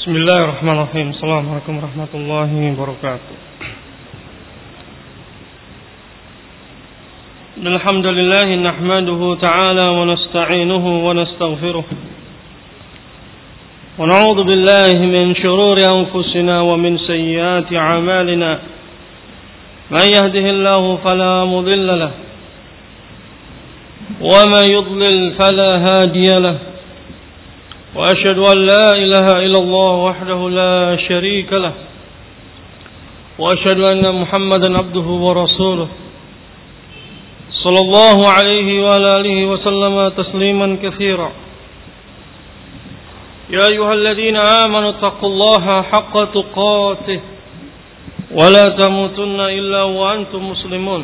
Bismillahirrahmanirrahim. Assalamualaikum warahmatullahi wabarakatuh. Alhamdulillah nahmaduhu ta'ala wa nasta'inuhu wa nastaghfiruh. Wa na'udzu billahi min shururi anfusina wa min sayyiati a'malina. Man yahdihillahu fala mudilla lahu wa man yudlil fala hadiya lahu. وأشهد أن لا إله إلا الله وحده لا شريك له وأشهد أن محمدا عبده ورسوله صلى الله عليه وعلى آله وسلم تسليما كثيرا. يا أيها الذين آمنوا اتقوا الله حق تقاته ولا تموتن إلا وأنتم مسلمون.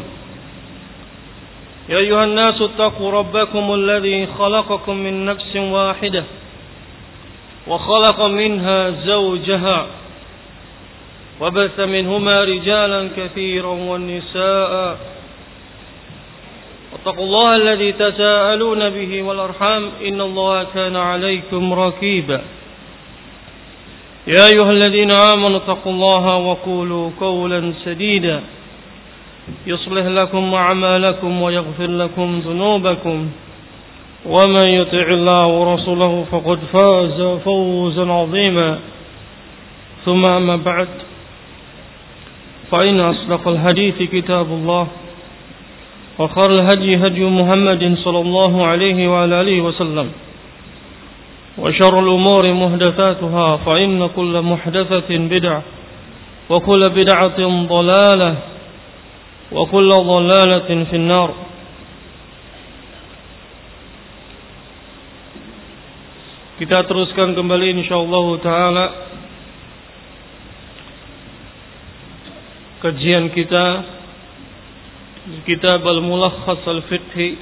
يا أيها الناس اتقوا ربكم الذي خلقكم من نفس واحدة وخلق منها زوجها وبث منهما رجالا كثيرا والنساء واتقوا الله الذي تساءلون به والأرحام إن الله كان عليكم رقيبا. يا أيها الذين آمنوا اتقوا الله وقولوا قولا سديدا يصلح لكم أعمالكم ويغفر لكم ذنوبكم ومن يطع الله ورسوله فقد فاز فوزا عظيما. ثم أما بعد فإن أصدق الحديث كتاب الله وخير الهدي هدي محمد صلى الله عليه وعلى آله وسلم وشر الأمور محدثاتها فإن كل محدثة بدعة وكل بدعة ضلالة وكل ضلالة في النار. Kita teruskan kembali insyaallah taala kajian kita di kitab Al-Mulakhas Al-Fiqhi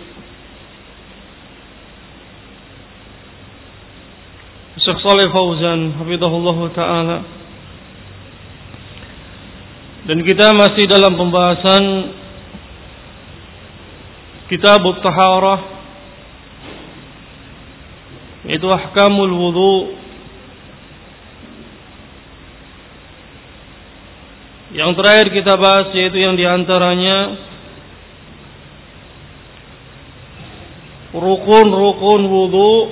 Syekh Shalih Fauzan hafizahullah taala, dan kita masih dalam pembahasan Kitab At-Taharah, itu ahkamul wudu. Yang terakhir kita bahas yaitu yang diantaranya rukun-rukun wudu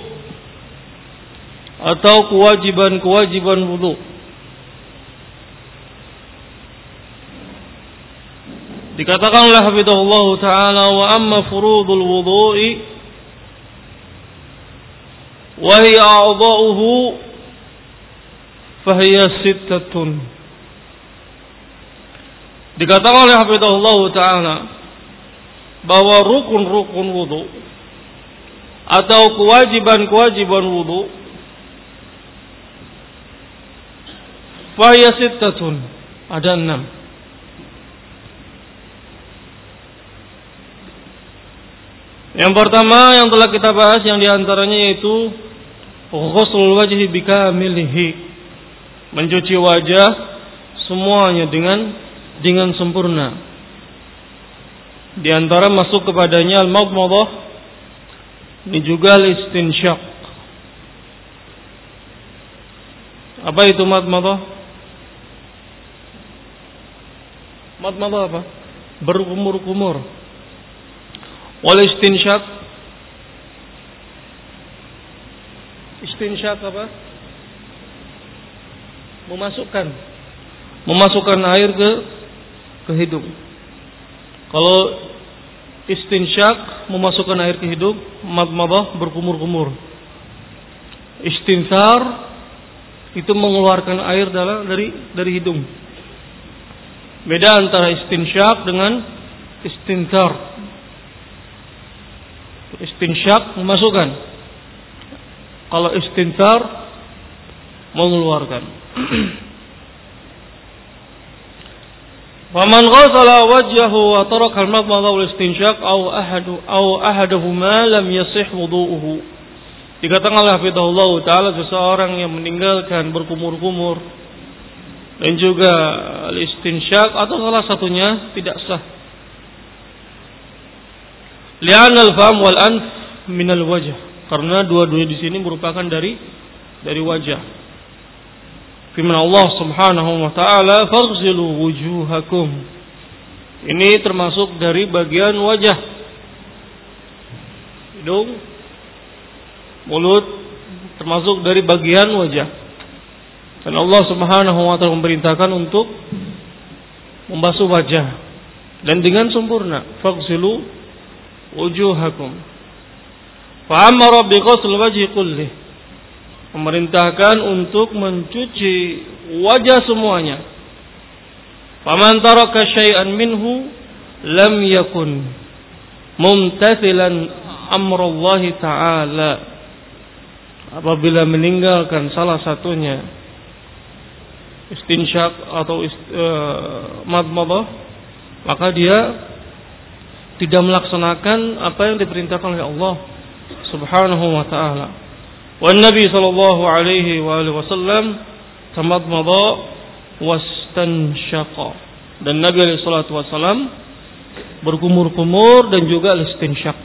atau kewajiban-kewajiban wudu. Dikatakanlah hafizahullah ta'ala, wa amma furudul wudu'i وهي أعضاؤه فهي ستة. Dikatakan oleh hafizahullah ta'ala bahwa rukun-rukun wudu atau kewajiban-kewajiban wudu fahiya sittatun, ada 6. Yang pertama yang telah kita bahas yang diantaranya yaitu ghuslul wajhi bikamilihi, mencuci wajah semuanya dengan sempurna. Di antara masuk kepadanya al-madmadah, ini juga al-istinsyaq. Apa itu madmadah? Madmadah apa? Berkumur-kumur. Wal istinsyaq, istinsyaq apa? Memasukkan air ke hidung. Kalau istinsyaq memasukkan air ke hidung, madmadah berkumur-kumur. Istinsar itu mengeluarkan air dari hidung. Beda antara istinsyaq dengan istinsar. Istinsyaq memasukkan, kalau istinsar mengeluarkan. Faman ghasala wajhahu wa taraka al-madmadah wal istinsyaq aw ahaduhuma lam yasih wudu'uhu. Dikatakan oleh hafizahullah taala, seseorang yang meninggalkan berkumur-kumur dan juga al-istinsyaq atau salah satunya tidak sah. Li'an al-fam wal anf min al-wajh, karena dua-duanya di sini merupakan dari wajah. firman Allah Subhanahu wa taala, "Faghsilu wujuhakum." Ini termasuk dari bagian wajah. Hidung, mulut termasuk dari bagian wajah. Dan Allah Subhanahu wa taala memerintahkan untuk membasuh wajah dan dengan sempurna. Faghsilu wujuhakum. Fa amara bi ghusl wajhi kullih. Memerintahkan untuk mencuci wajah semuanya. Faman taraka syai'an minhu lam yakun mumtathilan amrullahi ta'ala. Apabila meninggalkan salah satunya istinsyak atau madmadah, maka dia tidak melaksanakan apa yang diperintahkan oleh Allah Subhanahu wa taala. Wan Nabi sallallahu alaihi wasallam tamadmada wastansyaqa. Dan Nabi alaihi salatu wasallam berkumur-kumur dan juga istinsyak.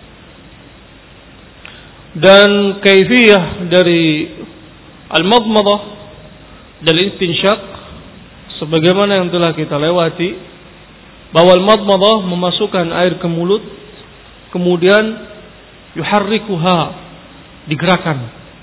Dan kaifiyah dari al-madmadah dan istinsyak sebagaimana yang telah kita lewati, bahwa al-madmadah memasukkan air ke mulut, kemudian yuharrikuha, digerakkan,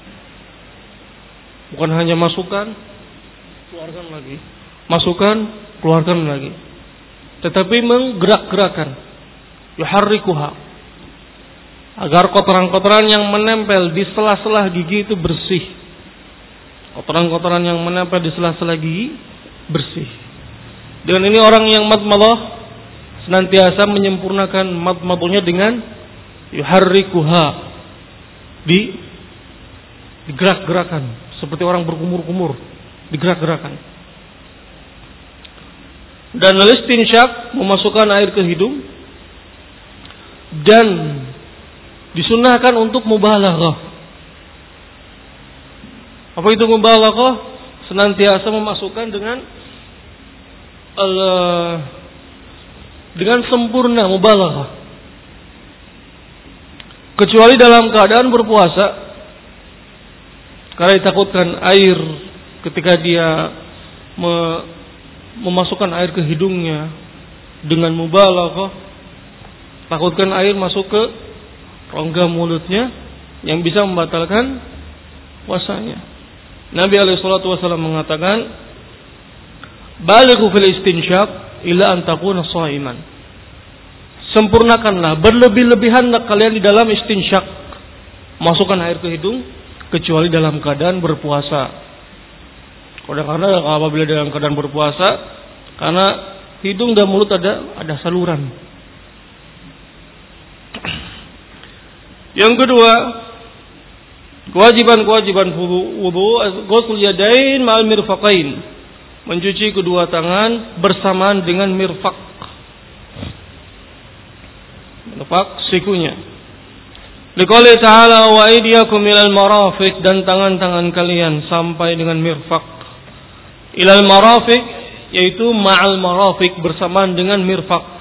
bukan hanya masukkan keluarkan lagi, masukkan keluarkan lagi, tetapi menggerak-gerakkan, yuharrikuha, agar kotoran-kotoran yang menempel di sela-sela gigi itu bersih. Kotoran-kotoran yang menempel di sela-sela gigi bersih. Dengan ini orang yang madmadah senantiasa menyempurnakan madmadahnya dengan yuharrikuha, digerak-gerakan, seperti orang berkumur-kumur, digerak-gerakan. Dan al-istinsyak memasukkan air ke hidung dan disunahkan untuk mubalaghah. Apa itu mubalaghah? Senantiasa memasukkan dengan sempurna, mubalaghah. Kecuali dalam keadaan berpuasa, karena ditakutkan air ketika dia memasukkan air ke hidungnya dengan mubalaghah, takutkan air masuk ke rongga mulutnya yang bisa membatalkan puasanya. Nabi alaihi salatu wasallam mengatakan, "Balighu fil istinsyak illa an takuna shaiman." Sempurnakanlah, berlebih-lebihanlah kalian di dalam istinsyak, masukkan air ke hidung, kecuali dalam keadaan berpuasa. Karena apabila dalam keadaan berpuasa, karena hidung dan mulut ada saluran. Yang kedua, kewajiban wudu, ghusl yadain ma'al mirfaqain, mencuci kedua tangan bersamaan dengan mirfaq, sikunya. Liqouli ta'ala wa aydiyakum ilal marafiq, dan tangan-tangan kalian sampai dengan mirfaq. Ilal marafiq yaitu ma'al marafiq, bersamaan dengan mirfaq.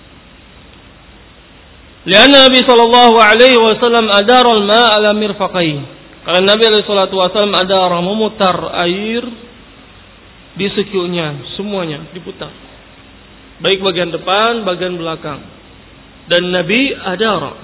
Lianna Nabi sallallahu alaihi wasallam adara al-ma' ala mirfaqai. Karena Nabi alaihi salatu wasallam adara, memutar air di sikunya, semuanya diputar. Baik bagian depan, bagian belakang. Dan Nabi adara.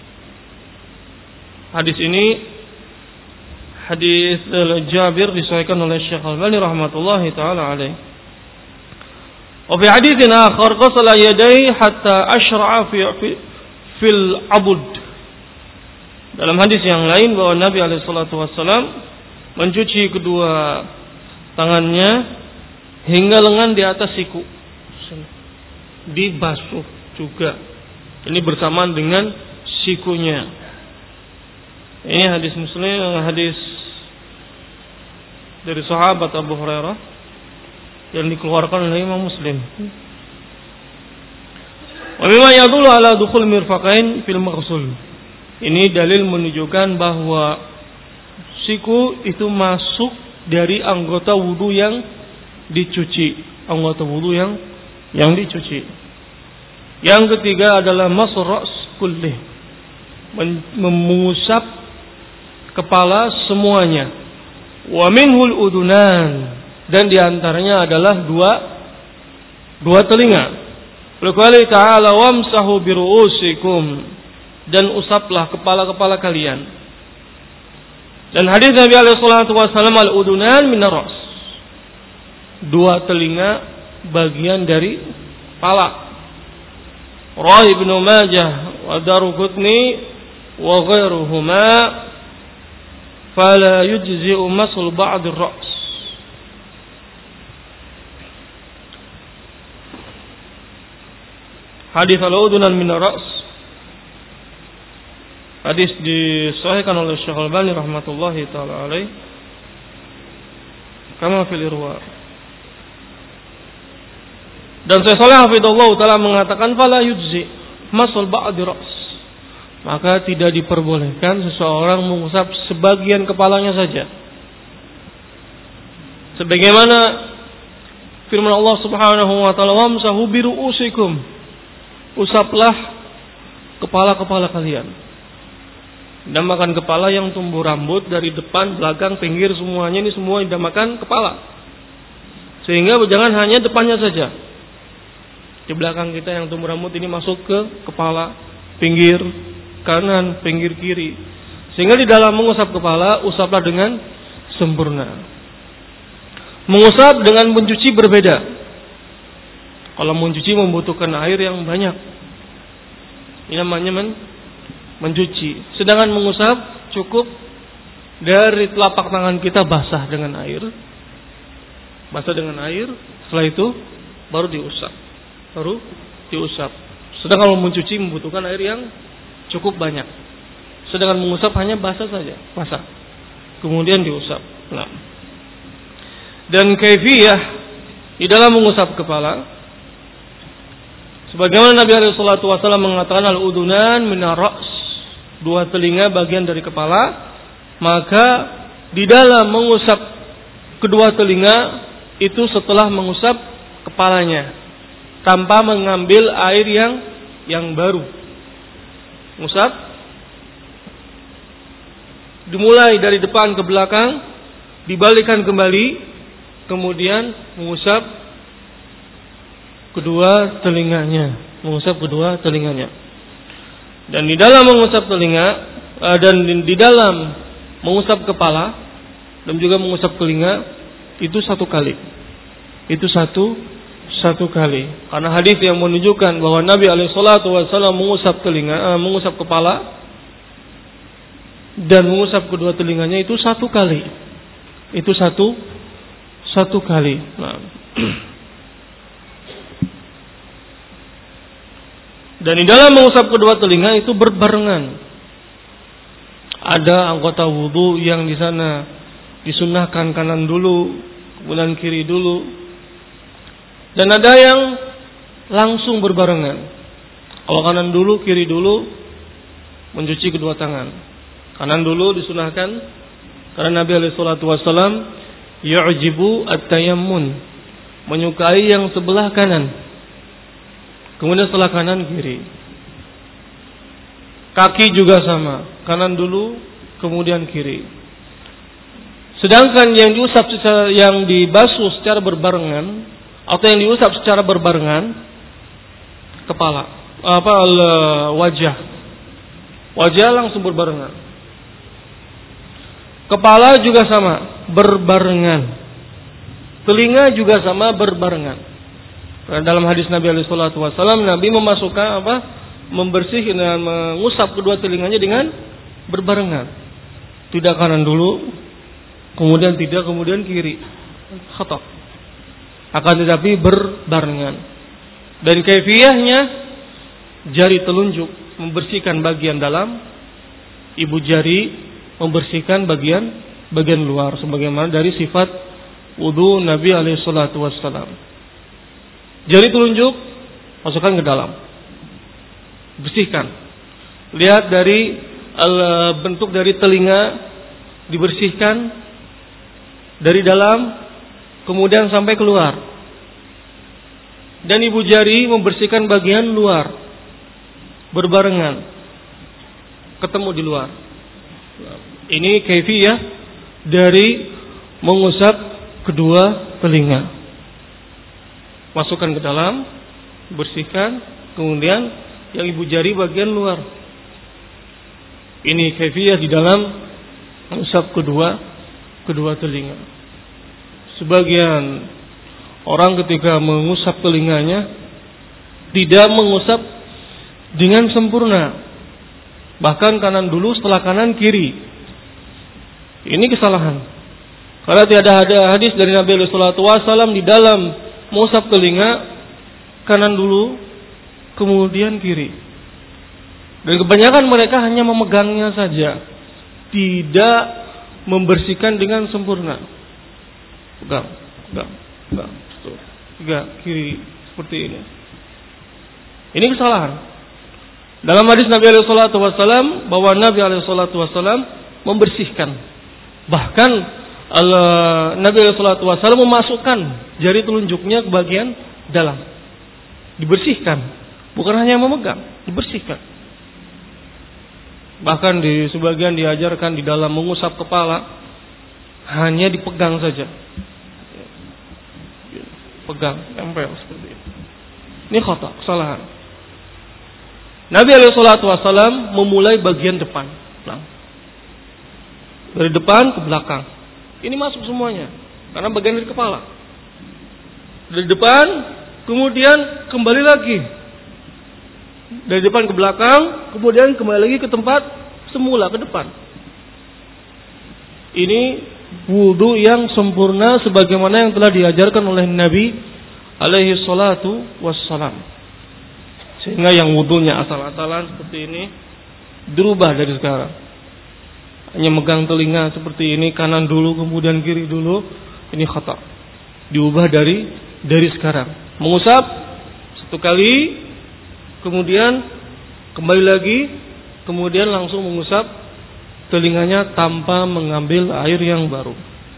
Hadis ini hadis Jabir disahihkan oleh Syekh Al-Albani rahmatullahi taala alaihi. Wa fi haditsin akhar ghasala yadayhi hatta ashra'a fil abud. Dalam hadis yang lain bahwa Nabi alaihi salatu wasallam mencuci kedua tangannya hingga lengan di atas siku, dibasuh juga. Ini bersamaan dengan sikunya. Ini hadis Muslim, hadis dari sahabat Abu Hurairah yang dikeluarkan oleh Imam Muslim. Wa mimma yadullu ala dukhul mirfaqain fil maghsul. Ini dalil menunjukkan bahwa siku itu masuk dari anggota wudu yang dicuci, anggota wudu yang dicuci. Yang ketiga adalah masr ra's kullih, mengusap kepala semuanya. Wa minhul udunan, dan diantaranya adalah dua telinga. Qala ta'ala wamsahu biru'usikum, dan usaplah kepala-kepala kalian. Dan hadis Nabi alaihi salatu wasallam al-udunan minar ras. Dua telinga bagian dari kepala. Rawi Ibnu Majah wa Daruqutni wa ghairuhuma fala yujzi'u masul ba'd ar-ra's. Hadis al-udunan min ar-ra's, hadis disahihkan oleh Syekh Al-Albani rahmatullahi taala alaih kama fil irwa. Dan Syekh Shalih hafizahullah taala mengatakan fala yujzi masul ba'd ar-ra's, maka tidak diperbolehkan seseorang mengusap sebagian kepalanya saja. Sebagaimana firman Allah Subhanahu wa taala wamsahu biru'usikum, usaplah kepala-kepala kalian. Dinamakan kepala yang tumbuh rambut dari depan, belakang, pinggir, semuanya ini semua dinamakan kepala. Sehingga jangan hanya depannya saja. Di belakang kita yang tumbuh rambut ini masuk ke kepala, pinggir kanan, pinggir kiri. Sehingga di dalam mengusap kepala, usaplah dengan sempurna. Mengusap dengan mencuci berbeda. Kalau mencuci membutuhkan air yang banyak, ini namanya mencuci. Sedangkan mengusap cukup dari telapak tangan kita basah dengan air. Basah dengan air, setelah itu baru diusap. Sedangkan kalau mencuci membutuhkan air yang cukup banyak. Sedangkan mengusap hanya basah saja, basah. Kemudian diusap. Nah. Dan kaifiyah di dalam mengusap kepala, sebagaimana Nabi alaihi salatu wasallam mengatakan al-udunan minar ra's, dua telinga bagian dari kepala, maka di dalam mengusap kedua telinga itu setelah mengusap kepalanya tanpa mengambil air yang baru. Mengusap dimulai dari depan ke belakang, dibalikan kembali, kemudian mengusap kedua telinganya, Dan di dalam mengusap telinga dan di dalam mengusap kepala dan juga mengusap telinga itu satu kali. Itu satu kali. Karena hadis yang menunjukkan bahwa Nabi alaihi salatu wasallam mengusap kepala dan mengusap kedua telinganya itu satu kali. Itu satu kali. Nah. Dan di dalam mengusap kedua telinga itu berbarengan. Ada anggota wudu yang di sana disunnahkan kanan dulu, kemudian kiri dulu. Dan ada yang langsung berbarengan. Kalau kanan dulu, kiri dulu, mencuci kedua tangan. Kanan dulu disunnahkan karena Nabi alaihi salatu wasallam yu'jibu at-tayammun, menyukai yang sebelah kanan. Kemudian setelah kanan kiri. Kaki juga sama, kanan dulu kemudian kiri. Sedangkan yang diusap yang dibasuh secara berbarengan atau yang diusap secara berbarengan kepala, wajah langsung berbarengan. Kepala juga sama, berbarengan. Telinga juga sama, berbarengan. Dalam hadis Nabi alaihi salatu wasallam, Nabi memasukkan membersihkan dan mengusap kedua telinganya dengan berbarengan. Tidak kanan dulu, kemudian kiri. Khata. Akan tetapi berbarengan. Dan kaifiyahnya jari telunjuk membersihkan bagian dalam, ibu jari membersihkan bagian luar sebagaimana dari sifat wudu Nabi alaihi salatu wasallam. Jari telunjuk masukkan ke dalam, bersihkan. Lihat dari bentuk dari telinga dibersihkan dari dalam kemudian sampai keluar. Dan ibu jari membersihkan bagian luar berbarengan, ketemu di luar. Ini kaifiyah dari mengusap kedua telinga. Masukkan ke dalam, bersihkan, kemudian yang ibu jari bagian luar. Ini kaifiyah di dalam mengusap kedua telinga. Sebagian orang ketika mengusap telinganya tidak mengusap dengan sempurna, bahkan kanan dulu setelah kanan kiri. Ini kesalahan. Karena tidak ada hadis dari Nabi sallallahu alaihi wasallam di dalam mengusap telinga kanan dulu kemudian kiri. Dan kebanyakan mereka hanya memegangnya saja, tidak membersihkan dengan sempurna. Pegang, kiri seperti ini. Ini kesalahan. Dalam hadis Nabi alaihi salatu wasallam bahwa Nabi alaihi salatu wasallam membersihkan. Bahkan Nabi alaihi salatu wasallam memasukkan jari telunjuknya ke bagian dalam. Dibersihkan, bukan hanya memegang, dibersihkan. Bahkan di sebagian diajarkan di dalam mengusap kepala hanya dipegang saja. Pegang, tempel seperti itu. Ini khata, kesalahan. Nabi alaihi salatu wasallam memulai bagian depan. Nah, dari depan ke belakang. Ini masuk semuanya karena bagian dari kepala. Dari depan kemudian kembali lagi. Dari depan ke belakang, kemudian kembali lagi ke tempat semula, ke depan. Ini wudu yang sempurna sebagaimana yang telah diajarkan oleh Nabi alaihi salatu wassalam. Sehingga yang wudunya asal-asalan seperti ini dirubah dari sekarang. Hanya megang telinga seperti ini, kanan dulu kemudian kiri dulu, ini khata. Diubah dari sekarang. Mengusap satu kali, kemudian kembali lagi, kemudian langsung mengusap telinganya tanpa mengambil air yang baru.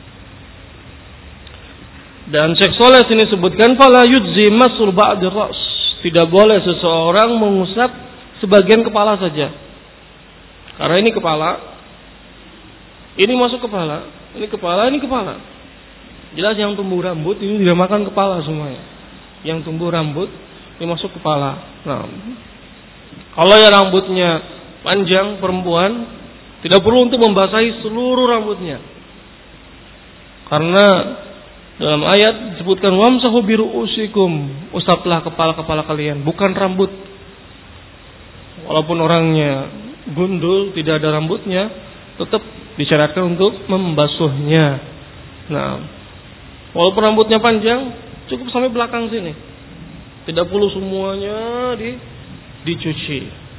Dan Syekh Shalih sini sebutkan fala yujzi masul ba'dir ra's. Tidak boleh seseorang mengusap sebagian kepala saja. Karena ini kepala, ini masuk kepala, ini kepala, ini kepala. Jelas yang tumbuh rambut ini tidak makan kepala semuanya. Yang tumbuh rambut ini masuk kepala. Nah, kalau yang rambutnya panjang perempuan, tidak perlu untuk membasahi seluruh rambutnya. Karena dalam ayat disebutkan wamsahu biru'usikum, usaplah kepala-kepala kalian, bukan rambut. Walaupun orangnya gundul, tidak ada rambutnya, tetap disyaratkan untuk membasuhnya. Nah, walaupun rambutnya panjang, cukup sampai belakang sini. Tidak perlu semuanya dicuci,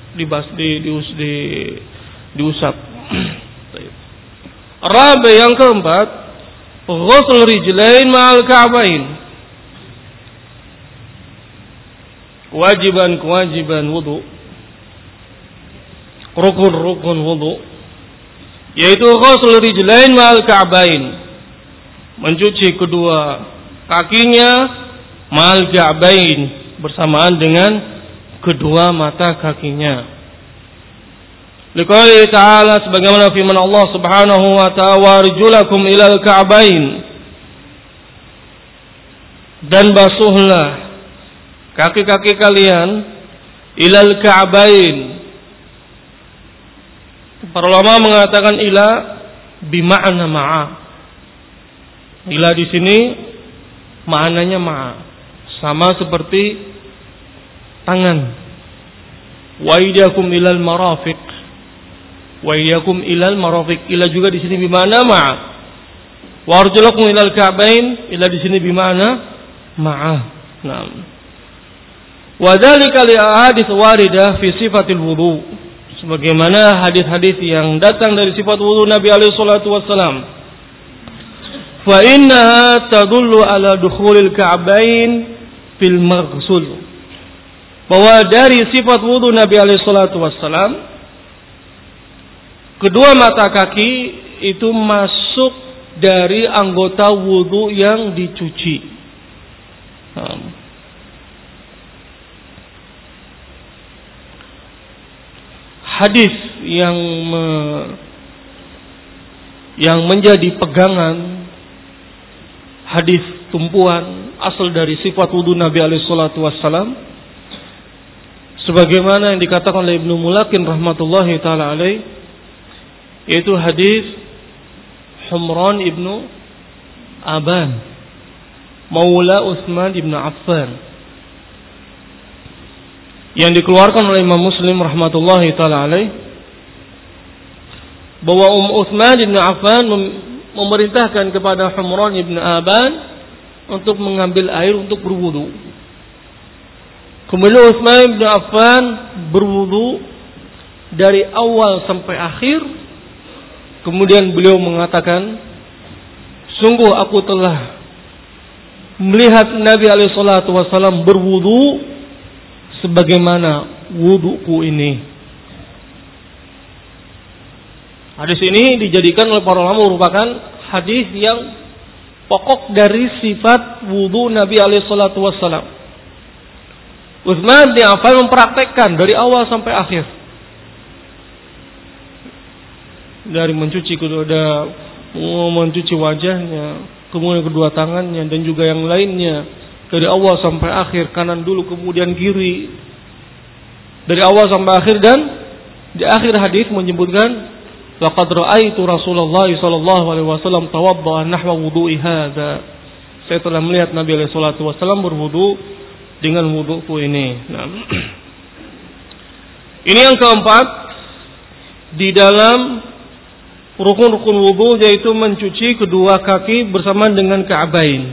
diusap. Rabi yang keempat, ghusl rijlain ma'al ka'bain. Kewajiban wudu, rukun wudu, yaitu ghusl rijlain ma'al ka'bain, mencuci kedua kakinya ma'al ka'bain, bersamaan dengan kedua mata kakinya. Liqauli ta'ala, sebagaimana firman Allah Subhanahu wa ta'ala, warjulakum ilal ka'bain, dan basuhlah kaki-kaki kalian ilal ka'bain. Para ulama mengatakan ila bima'na ma'a. Ila di sini maknanya ma'a, sama seperti tangan. Wa idakum ilal marafiq, wa iyyakum ilal marafiq. Ila juga di sini bimana ma'a. Wa arjulakum ilal ka'bain, ila di sini bimana ma'a. Naam. Wa dzalika li ahadits waridah fi sifatil wudu, sebagaimana hadis-hadis yang datang dari sifat wudu Nabi alaihi salatu wasalam. Fa innaha tadullu ala dukhulil ka'bain fil maghsul, bahwa dari sifat wudu Nabi alaihi salatu wasalam, kedua mata kaki itu masuk dari anggota wudu yang dicuci. Hadis yang menjadi pegangan hadis tumpuan asal dari sifat wudu Nabi alaihi salatu wassalam, sebagaimana yang dikatakan oleh Ibnu Mulakin rahmatullahi taala alaih, yaitu hadis Humran ibnu Aban Maula Utsman ibnu Affan yang dikeluarkan oleh Imam Muslim rahmatullahi taala alaih, bahwa Utsman ibnu Affan memerintahkan kepada Humran ibnu Aban untuk mengambil air untuk berwudu. Kemudian Utsman ibnu Affan berwudu dari awal sampai akhir. Kemudian beliau mengatakan, sungguh aku telah melihat Nabi alaihi salatu wasallam berwudu sebagaimana wuduku ini. Hadis ini dijadikan oleh para ulama merupakan hadis yang pokok dari sifat wudu Nabi alaihi salatu wassalam. Utsman bin Affan mempraktekkan dari awal sampai akhir. Dari mencuci wajahnya, kemudian kedua tangannya, dan juga yang lainnya. Dari awal sampai akhir, kanan dulu kemudian kiri. Dari awal sampai akhir, dan di akhir hadis menyebutkan, laqad ra'aitu Rasulullah sallallahu alaihi wasallam tawadda'a nahwa wudu'i hadza. Saya telah melihat Nabi alaihi salatu wasallam berwudu dengan wuduku ini. Nah. Ini yang keempat di dalam rukun-rukun wudu, yaitu mencuci kedua kaki bersama dengan ka'bain.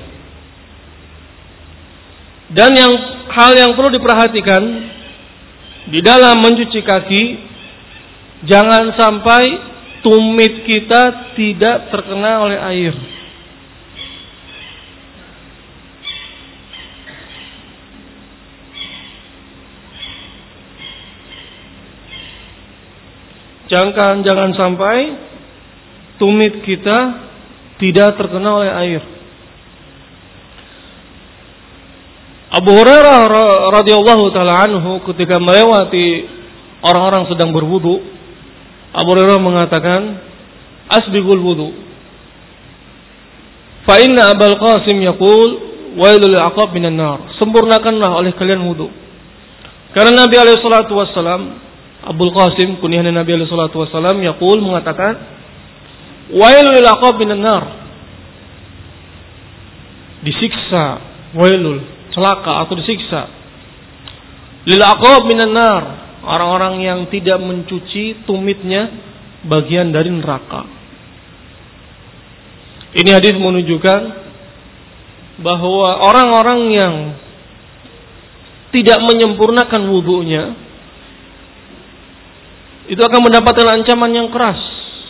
Dan hal yang perlu diperhatikan di dalam mencuci kaki, jangan sampai tumit kita tidak terkena oleh air. Jangan sampai tumit kita tidak terkena oleh air. Abu Hurairah radhiyallahu taala anhu ketika melewati orang-orang sedang berwudu, Abu Hurairah mengatakan, asbighul wudu. Fa inna Abul Qasim yaqul wailul aqab minan nar. Sempurnakanlah oleh kalian wudu. Karena Nabi alaihi salatu wasallam, Abul Qasim kunyahan Nabi alaihi salatu wasallam yaqul mengatakan, wailul aqab minan nar. Disiksa, wailul, celaka atau disiksa. Lil aqab minan nar. Orang-orang yang tidak mencuci tumitnya bagian dari neraka. Ini hadis menunjukkan bahwa orang-orang yang tidak menyempurnakan wudunya itu akan mendapatkan ancaman yang keras,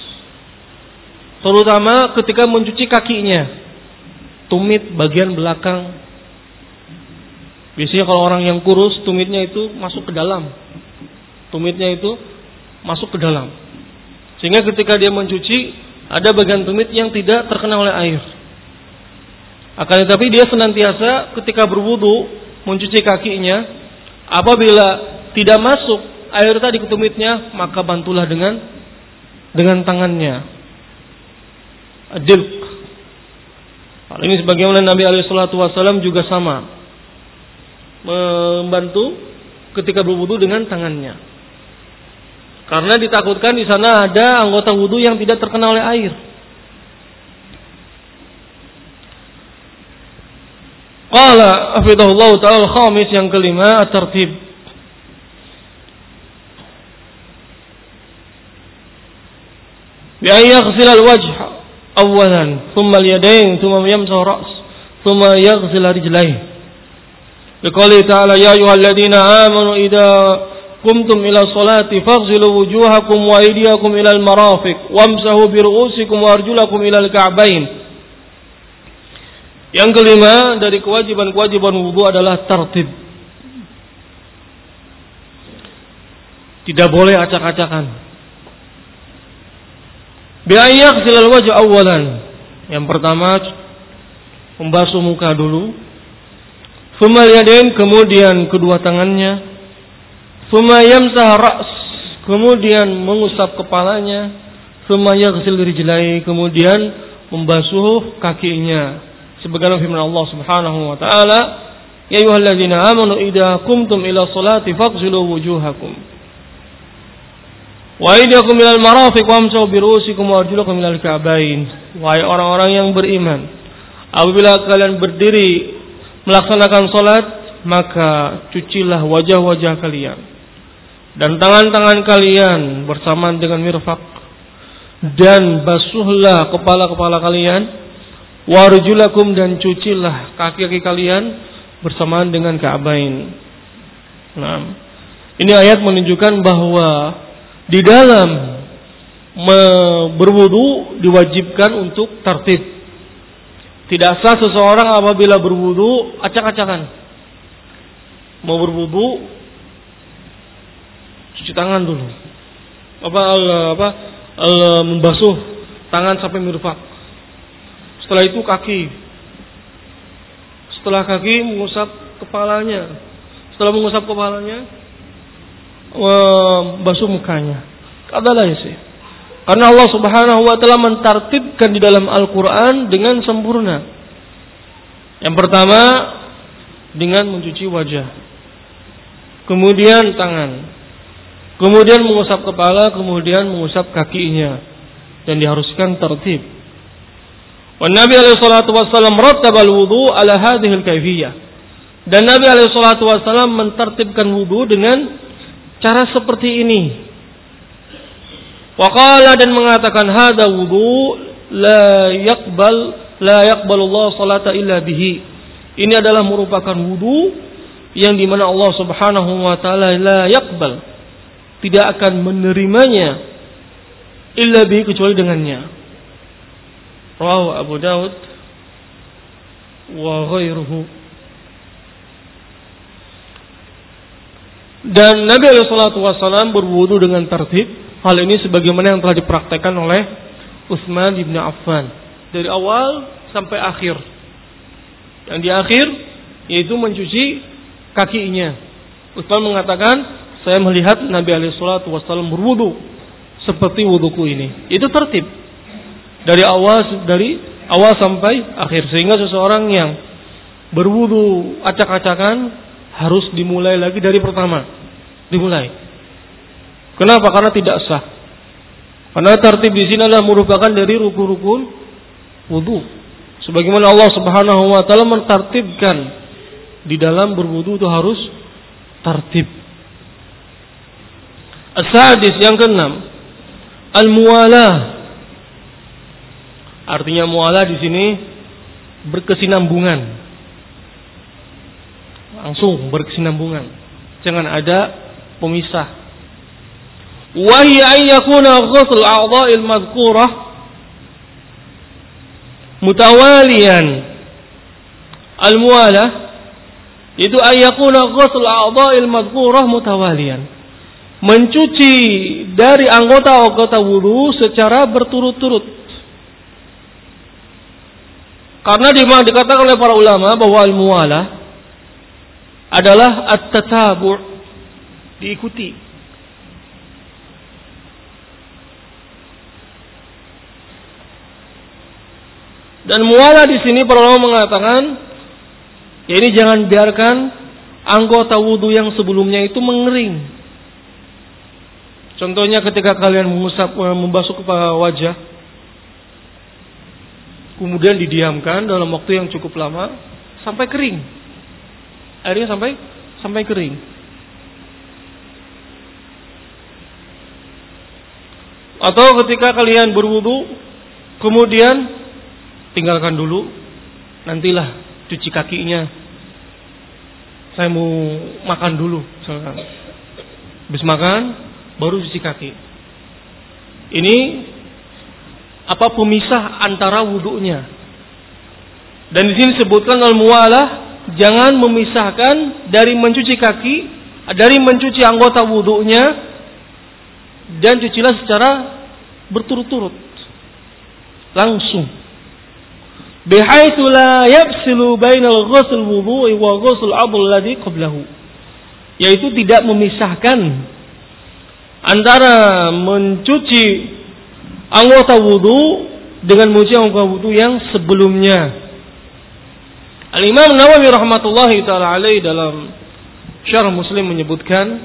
terutama ketika mencuci kakinya, tumit bagian belakang. Biasanya kalau orang yang kurus, tumitnya itu masuk ke dalam. Tumitnya itu masuk ke dalam. Sehingga ketika dia mencuci, ada bagian tumit yang tidak terkena oleh air. Akan tetapi dia senantiasa ketika berwudu mencuci kakinya, apabila tidak masuk air tadi ke tumitnya, maka bantulah dengan tangannya. Adilq. Hal ini sebagaimana Nabi alaihi salatu wasallam juga sama, membantu ketika berwudu dengan tangannya. Karena ditakutkan di sana ada anggota wudu yang tidak terkena oleh air. Qala hafidhahullah ta'ala al-khamis, yang kelima, at-tartib. Bi an yaghsil al-wajh awalan, thumma al-yadayn, thumma yamsahu ar-ra's, thumma yaghsil rijlayhi. Liqouli ta'ala, ya ayyuhalladzina amanu idza qumtum ila sholati faghsilu wujuhakum wa aydiyakum ila al-marafiq wamsahu bi ru'usikum wa arjulakum ila al-ka'bain. Yang kelima dari kewajiban-kewajiban wudu adalah tartib. Tidak boleh acak-acakan. Bi ayaghsil al-wajh awalan. Yang pertama membasuh muka dulu. Thumma yadain, kemudian kedua tangannya. Thumma yamsah ra's, kemudian mengusap kepalanya. Thumma yaghsil rijlai, kemudian membasuh kakinya. Sebagaimana firman Allah Subhanahu wa taala, "Ya ayyuhalladzina amanu idza qumtum ila sholati faghsilu wujuhakum wa aydiyakum ilal marafiq wamsahu bi ru'usikum wa arjulakum ilal ka'bain." Wahai orang-orang yang beriman, apabila kalian berdiri melaksanakan salat, maka cucilah wajah-wajah kalian dan tangan-tangan kalian bersamaan dengan mirfaq, dan basuhlah kepala-kepala kalian, warjulakum, dan cucilah kaki-kaki kalian bersamaan dengan ka'bain. Nah, ini ayat menunjukkan bahwa di dalam berwudu diwajibkan untuk tertib. Tidak sah seseorang apabila berwudu acak-acakan. Mau berwudu, cuci tangan dulu. Membasuh tangan sampai mirfaq. Setelah itu kaki. Setelah kaki mengusap kepalanya. Setelah mengusap kepalanya, basuh mukanya. Adalah sih. Karena Allah Subhanahu wa taala mentartibkan di dalam Al-Qur'an dengan sempurna. Yang pertama dengan mencuci wajah. Kemudian tangan. Kemudian mengusap kepala, kemudian mengusap kakinya. Dan diharuskan tertib. Wan Nabi alaihi salatu wasallam rattabal wudu ala hadhihi al-kaifiyah. Dan Nabi alaihi salatu wasallam mentertibkan wudu dengan cara seperti ini. Waqala, dan mengatakan, hada wudu la yaqbalu Allah salata illa bihi. Ini adalah merupakan wudu yang dimana Allah Subhanahu wa taala la yaqbal, tidak akan menerimanya illa bihi, kecuali dengannya. Rawahu Abu Daud wa ghairuhu. Dan Nabi alaihi salatu wasallam berwudu dengan tertib. Hal ini sebagaimana yang telah dipraktekkan oleh Utsman bin Affan dari awal sampai akhir. Yang di akhir yaitu mencuci kakinya. Utsman mengatakan, saya melihat Nabi alaihi salatu wasallam berwudu seperti wuduku ini. Itu tertib dari awal sampai akhir, sehingga seseorang yang berwudu acak-acakan harus dimulai lagi dari pertama. Dimulai. Kenapa? Karena tidak sah. Karena tertib di sini adalah merupakan dari rukun-rukun wudu. Sebagaimana Allah Subhanahu wa taala mentartibkan di dalam berwudu itu harus tertib. As-sadis, yang keenam, al-muwalah. Artinya muwalah di sini berkesinambungan. Langsung berkesinambungan. Jangan ada pemisah. Wa hiya an yakuna ghusl a'dha'il madhkurah mutawaliyan. Al-muwalah itu an yakuna ghusl a'dha'il madhkurah mutawaliyan. Mencuci dari anggota-anggota wudu secara berturut-turut. Karena dikatakan oleh para ulama bahwa al-muwalah adalah at-tatabu', diikuti. Dan muwalah di sini para ulama mengatakan, ya ini jangan biarkan anggota wudu yang sebelumnya itu mengering. Contohnya ketika kalian membasuh kepala wajah, kemudian didiamkan dalam waktu yang cukup lama sampai kering. Airnya sampai kering. Atau ketika kalian berwudu, kemudian tinggalkan dulu, nantilah cuci kakinya. Saya mau makan dulu, misalkan. Habis makan, baru cuci kaki. Ini pemisah antara wudunya. Dan di sini sebutkan al-muwalah, jangan memisahkan dari mencuci kaki, dari mencuci anggota wudunya, dan cucilah secara berturut-turut, langsung. Bihaitsu la yafsilu bainal ghusl wudu'i wa ghusl 'adl ladzi qablahu. Yaitu tidak memisahkan antara mencuci anggota wudu dengan mencuci anggota wudu yang sebelumnya. Al-Imam Nawawi rahmatullahi taala alaihi dalam Syarah Muslim menyebutkan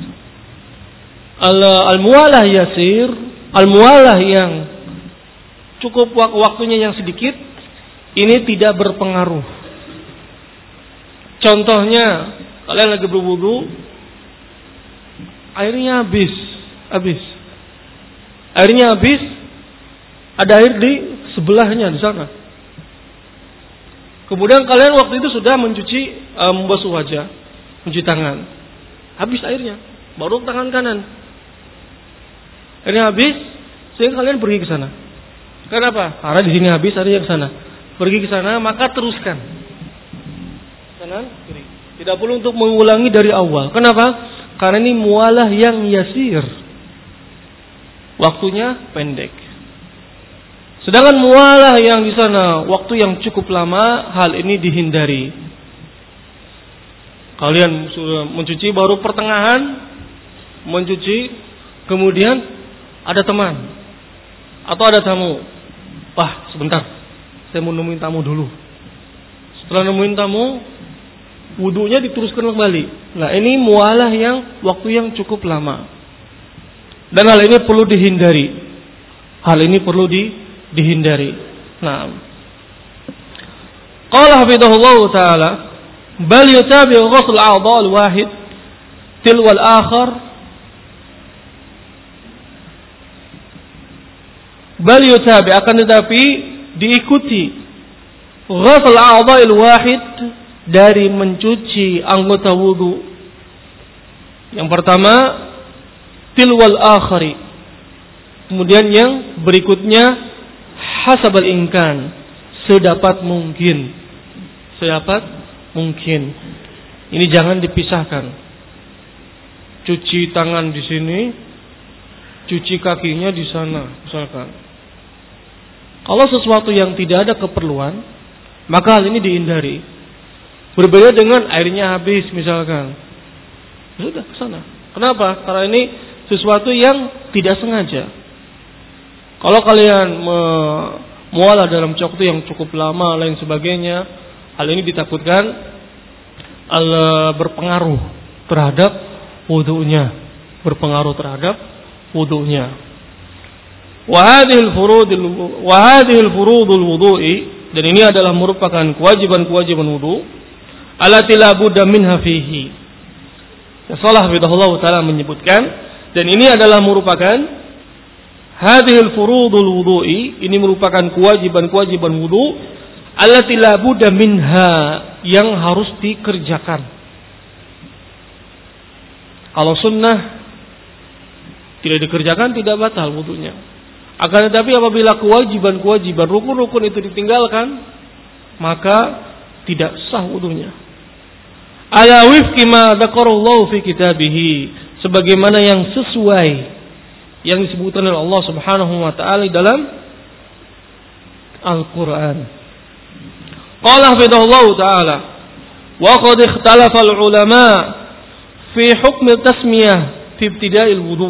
al-muwalah yasir, al-muwalah yang cukup waktunya yang sedikit, ini tidak berpengaruh. Contohnya, kalian lagi berwudu, airnya habis. Airnya habis, ada air di sebelahnya di sana. Kemudian kalian waktu itu sudah membasuh wajah, mencuci tangan. Habis airnya, baru tangan kanan. Airnya habis, sehingga kalian pergi ke sana. Kenapa? Karena di sini habis, ada yang ke sana. Pergi ke sana, maka teruskan. Kanan, kiri. Tidak perlu untuk mengulangi dari awal. Kenapa? Karena ini mualah yang yasir. Waktunya pendek. Sedangkan mualah yang di sana waktu yang cukup lama, hal ini dihindari. Kalian sudah mencuci baru pertengahan mencuci, kemudian ada teman atau ada tamu. Wah, sebentar, saya mau nemuin tamu dulu. Setelah nemuin tamu, wudunya diteruskan kembali. Nah, ini mualah yang waktu yang cukup lama. Dan hal ini perlu dihindari. Dihindari. Nah, qala hafidhahullah taala, bal yutabi ghusl a'dha' al-wahid tilwa al-akhar, bal yutabi, akan tetapi diikuti ghusl a'dha' al-wahid, dari mencuci anggota wudu. Yang pertama tilwal akhari, kemudian yang berikutnya hasabal imkan, sedapat mungkin. Ini jangan dipisahkan. Cuci tangan di sini, cuci kakinya di sana, misalkan. Kalau sesuatu yang tidak ada keperluan, maka hal ini dihindari. Berbeda dengan airnya habis misalkan, sudah ke sana. Kenapa? Karena ini sesuatu yang tidak sengaja. Kalau kalian mualah dalam waktu yang cukup lama, lain sebagainya, hal ini ditakutkan berpengaruh terhadap wudunya. Wa hadhil furudul wudu'i, dan ini adalah merupakan kewajiban wudu, allati la budda minha fihi. Salah bidahullah taala menyebutkan, dan ini adalah merupakan hadhil furudul wudu'i, ini merupakan kewajiban wudu, allati la budda minha, yang harus dikerjakan. Kalau sunnah tidak dikerjakan, tidak batal wudunya. Akan tetapi apabila kewajiban, rukun-rukun itu ditinggalkan, maka tidak sah wudunya. Ala wifqi ma dzakarallahu fi kitabihi, sebagaimana yang sesuai yang disebutkan oleh Allah Subhanahu wa taala dalam Al-Qur'an. Qala hafidhahullah taala, wa qad ikhtalafa al-ulama fi hukm tasmiyah fi ibtida'il wudu'.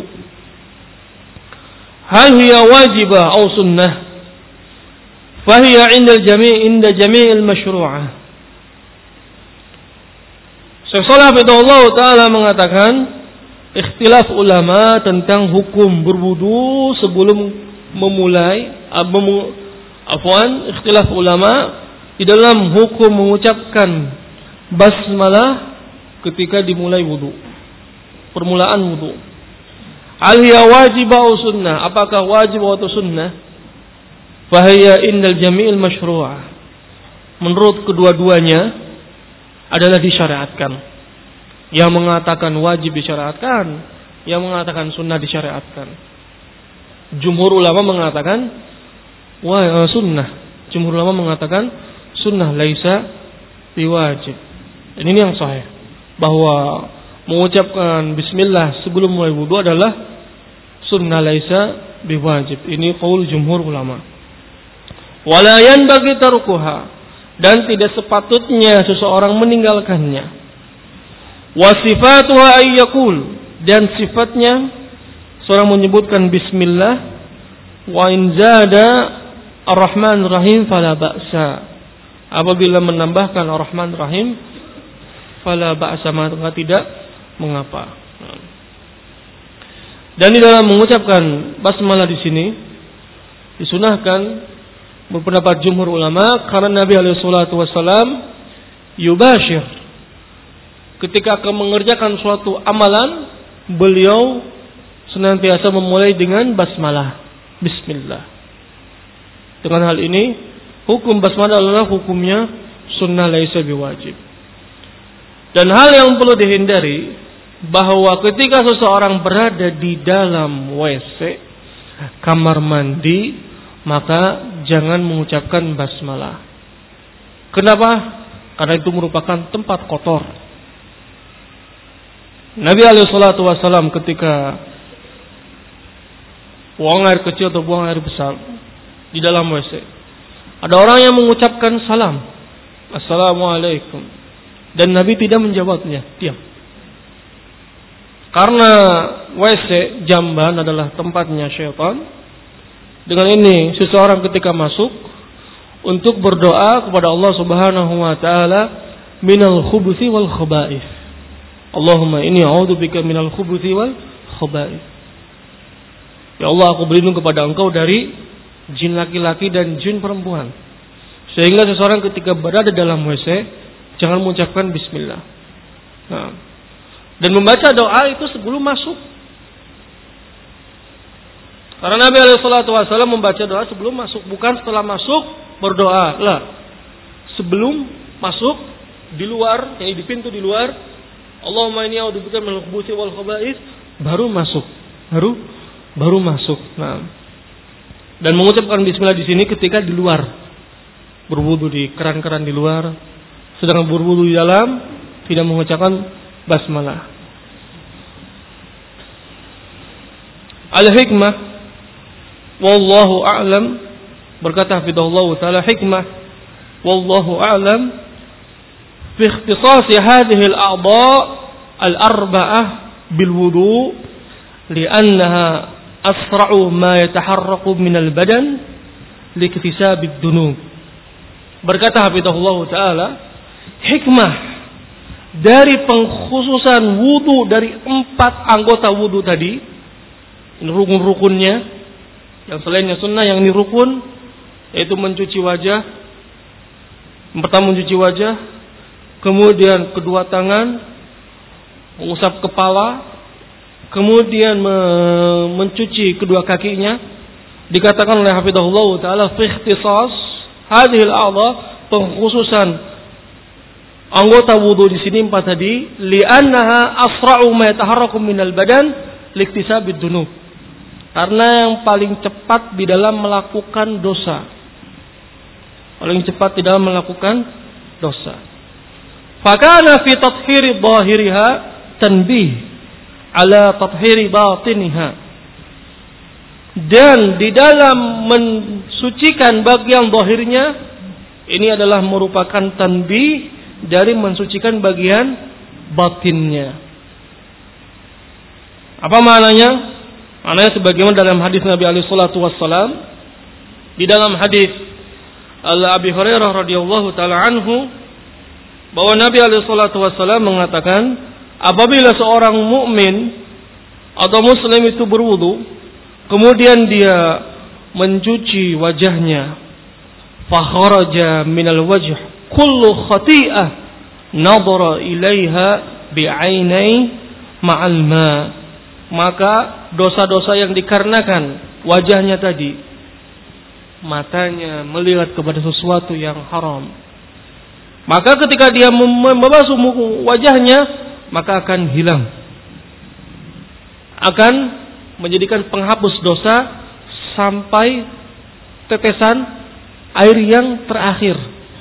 Hal hiya wajibah aw sunnah? Fa hiya 'inda jami' al-mashru'ah. Syekh Shalih hafidhahullah taala mengatakan, ikhtilaf ulama tentang hukum berwudu sebelum memulai, ikhtilaf ulama di dalam hukum mengucapkan basmalah ketika dimulai wudu, permulaan wudu. Al hiya wajib atau sunnah? Apakah wajib atau sunnah? Fa hiya innal jami'il masyru'ah. Menurut kedua-duanya adalah disyariatkan. Yang mengatakan wajib disyariatkan, yang mengatakan sunnah disyariatkan. Jumhur ulama mengatakan sunnah. Jumhur ulama mengatakan sunnah laisa biwajib. Dan ini yang sahih, bahwa mengucapkan bismillah sebelum mulai wudu adalah sunnah laisa biwajib. Ini qaul jumhur ulama. Wala yanbaghi tarkuha, dan tidak sepatutnya seseorang meninggalkannya. Wasifatuha ayyakul, dan sifatnya seorang menyebutkan bismillah, wa in zada ar-rahman rahim fala ba'sa. Apabila menambahkan Ar-Rahman Rahim, fala ba'sa, maka tidak mengapa. Dan di dalam mengucapkan basmalah di sini disunahkan berpendapat jumhur ulama karena Nabi alaihi salatu wasallam yubashir, ketika akan mengerjakan suatu amalan beliau senantiasa memulai dengan basmalah, bismillah. Dengan hal ini hukum basmalah adalah hukumnya sunnah, laisa biwajib. Dan hal yang perlu dihindari bahwa ketika seseorang berada di dalam WC, kamar mandi, maka jangan mengucapkan basmalah. Kenapa? Karena itu merupakan tempat kotor. Nabi SAW ketika buang air kecil atau buang air besar di dalam WC, ada orang yang mengucapkan salam, Assalamualaikum, dan Nabi tidak menjawabnya, diam. Karena WC jamban adalah tempatnya syaitan. Dengan ini seseorang ketika masuk untuk berdoa kepada Allah Subhanahu wa taala minal khubuthi wal khaba'ith. Allahumma inni a'udzubika minal khubuthi wal khaba'ith. Ya Allah, aku berlindung kepada Engkau dari jin laki-laki dan jin perempuan. Sehingga seseorang ketika berada dalam WC jangan mengucapkan bismillah. Nah, dan membaca doa itu sebelum masuk. Karena Nabi SAW membaca doa sebelum masuk, bukan setelah masuk berdoa. Lah, sebelum masuk di luar, yakni di pintu di luar, Allahumma inni a'udzubika minal khubuthi wal khaba'ith, baru masuk. Baru masuk. Nah, dan mengucapkan bismillah di sini ketika di luar, berwudu di keran-keran di luar, sedang berwudu di dalam tidak mengucapkan basmalah. Al-hikmah, wallahu a'lam, berkata hafizahullah ta'ala, hikmah wallahu a'lam fi ikhtisas hadhihi al-a'dha' al-arba'ah bil wudu' li'annaha asra'u ma yataharraku min al-badan liktisab ad-dunub. Berkata hafizahullah ta'ala, hikmah dari pengkhususan wudu dari 4 anggota wudu tadi, ini rukun-rukunnya, yang selainnya sunnah, yang ini rukun, yaitu mencuci wajah. Yang pertama mencuci wajah, kemudian kedua tangan, mengusap kepala, kemudian mencuci kedua kakinya. Dikatakan oleh hafizahullah ta'ala fi ikhtisas hadhil a'dha, pengkhususan anggota wudu di sini 4 tadi, li'annaha asra'u ma yataharraku minal badan liktisabid dunub. Karena yang paling cepat di dalam melakukan dosa. Paling cepat di dalam melakukan dosa. Fakana fi tathhiri dhahiriha tanbih ala tathhiri batiniha. Dan di dalam mensucikan bagian zahirnya, ini adalah merupakan tanbih dari mensucikan bagian batinnya. Apa maknanya? Maknanya sebagaimana dalam hadis Nabi alaihi salatu wassalam, di dalam hadis Abi Hurairah radhiyallahu taala anhu, bahwa Nabi alaihi salatu wassalam mengatakan, apabila seorang mukmin atau muslim itu berwudu, kemudian dia mencuci wajahnya, fa kharaja minal wajh kullu khati'ah nadhara ilaiha bi'ainai ma'al ma, maka dosa-dosa yang dikarenakan wajahnya tadi, matanya melihat kepada sesuatu yang haram, maka ketika dia membasuh wajahnya, maka akan hilang, akan menjadikan penghapus dosa sampai tetesan air yang terakhir.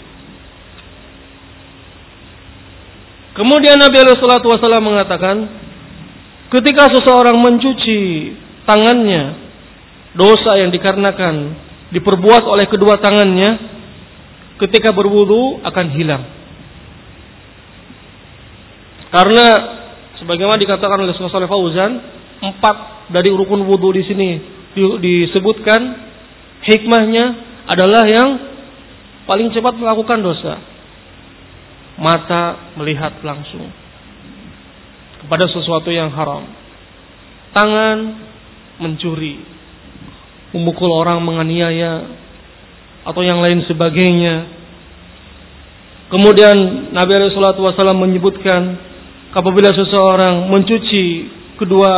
Kemudian Nabi SAW mengatakan, ketika seseorang mencuci tangannya, dosa yang dikarenakan diperbuat oleh kedua tangannya, ketika berwudu akan hilang. Karena sebagaimana dikatakan oleh Syekh Shalih Fauzan, 4 dari rukun wudu di sini disebutkan, hikmahnya adalah yang paling cepat melakukan dosa. Mata melihat langsung kepada sesuatu yang haram. Tangan mencuri, memukul orang, menganiaya, atau yang lain sebagainya. Kemudian Nabi SAW menyebutkan apabila seseorang mencuci kedua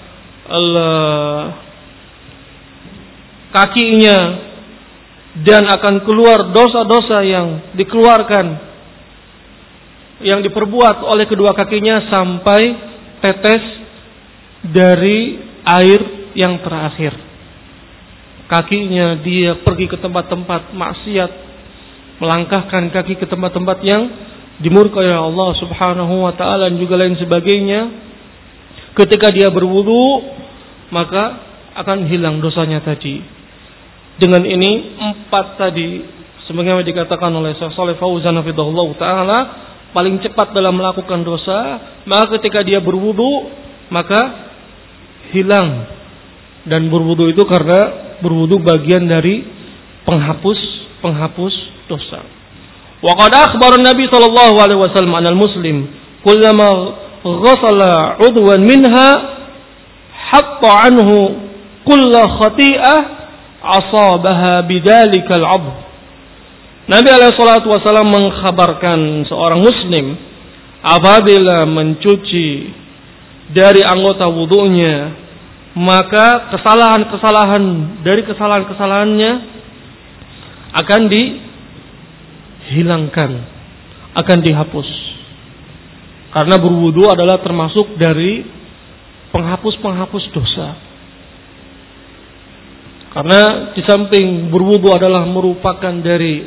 kakinya dan akan keluar dosa-dosa yang dikeluarkan, yang diperbuat oleh kedua kakinya sampai tetes dari air yang terakhir. Kakinya dia pergi ke tempat-tempat maksiat, melangkahkan kaki ke tempat-tempat yang dimurkai oleh Allah Subhanahu wa taala dan juga lain sebagainya. Ketika dia berwudu, maka akan hilang dosanya tadi. Dengan ini 4 tadi, sebagaimana dikatakan oleh Syekh Shalih Fauzan hafizahullah taala, paling cepat dalam melakukan dosa, maka ketika dia berwudu, maka hilang. Dan berwudu itu karena berwudu bagian dari penghapus dosa. Wa qad akhbara Nabi sallallahu alaihi wasallam anal muslim kullama ghassala 'udwan minha hatta anhu kull khati'ah asabaha bidzalikal 'abd. Nabi alaihi salatu wasallam mengkhabarkan seorang muslim apabila mencuci dari anggota wudunya, maka kesalahan-kesalahan dari kesalahan-kesalahannya akan dihilangkan, akan dihapus. Karena berwudu adalah termasuk dari penghapus-penghapus dosa. Karena di samping berwudu adalah merupakan dari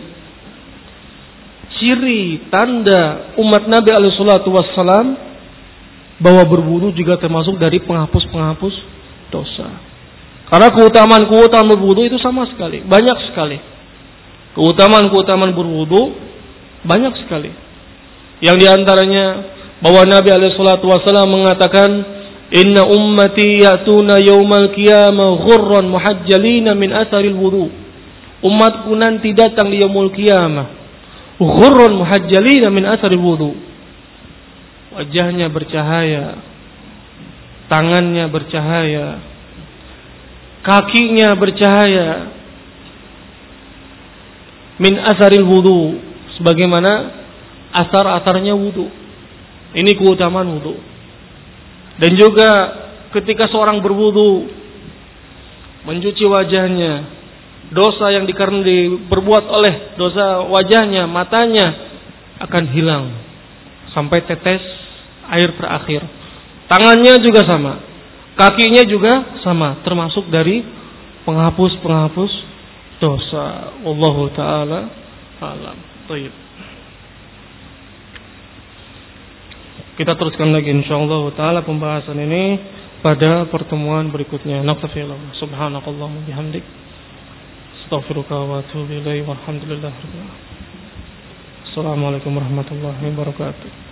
ciri tanda umat Nabi alaihi salatu wassalam, bahwa berwudu juga termasuk dari penghapus-penghapus dosa. Karena keutamaan-keutamaan berwudu itu sama sekali, banyak sekali. Keutamaan-keutamaan berwudu banyak sekali. Yang diantaranya bahwa Nabi alaihi salatu wasallam mengatakan, "Inna ummati ya'tuna yaumal qiyamah ghurran muhajjalina min atharil wudu." Umatku nanti datang di yaumul qiyamah ghurran muhajjalina min atharil wudu. Wajahnya bercahaya, tangannya bercahaya, kakinya bercahaya, min asaril wudu, sebagaimana asar-asarnya wudu. Ini keutamaan wudu. Dan juga ketika seorang berwudu, mencuci wajahnya, dosa yang diperbuat oleh dosa wajahnya, matanya akan hilang sampai tetes air terakhir. Tangannya juga sama, kakinya juga sama, termasuk dari penghapus-penghapus dosa. Wallahu taala alam. Baik. Kita teruskan lagi insyaallah taala pembahasan ini pada pertemuan berikutnya. Naqtafillah. Subhanakallahumma bihamdik. Astaghfiruka wa atubu ilaik. Walhamdulillah. Assalamualaikum warahmatullahi wabarakatuh.